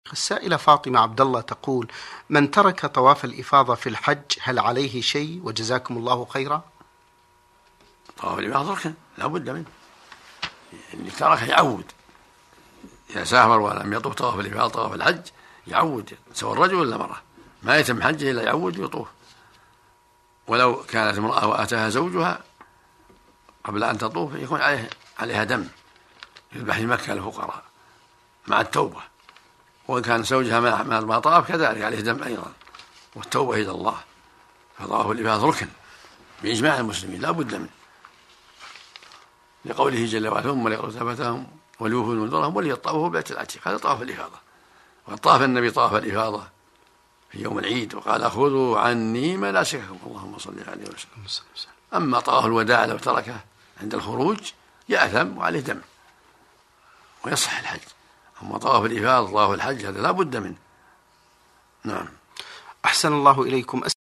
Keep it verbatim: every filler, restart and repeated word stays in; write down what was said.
السائلة فاطمة عبد الله تقول: من ترك طواف الإفاضة في الحج هل عليه شيء؟ وجزاكم الله خيرا. طواف الإفاضة ركن لا بد منه، اللي ترك يعود، إذا سافر ولم يطوف طواف الإفاضة طواف الحج يعود، سواء الرجل ولا المرأة، ما يتم حجه إلا يعود ويطوف. ولو كانت امرأة وأتاها زوجها قبل أن تطوف يكون عليه عليها دم يذبح في مكة للفقراء مع التوبة، وإن كان زوجها ما طاف كذلك عليه دم أيضا، والتوبة إلى الله. فطواف الإفاضة ركن بإجماع المسلمين لا بد منه، لقوله جل وعلا: ثم ليقضوا تفتهم وليوفوا نذورهم وليطوفوا بالبيت العتيق. هذا طواف الإفاضة. وقد طاف النبي طواف الإفاضة في يوم العيد وقال: خذوا عني مناسككم، اللهم صل عليه وسلم. أما طواف الوداع لو تركه عند الخروج يأثم وعليه دم ويصح الحج. أما طواف الإفاضة طواف الحج هذا لا بد منه. نعم. أحسن الله إليكم.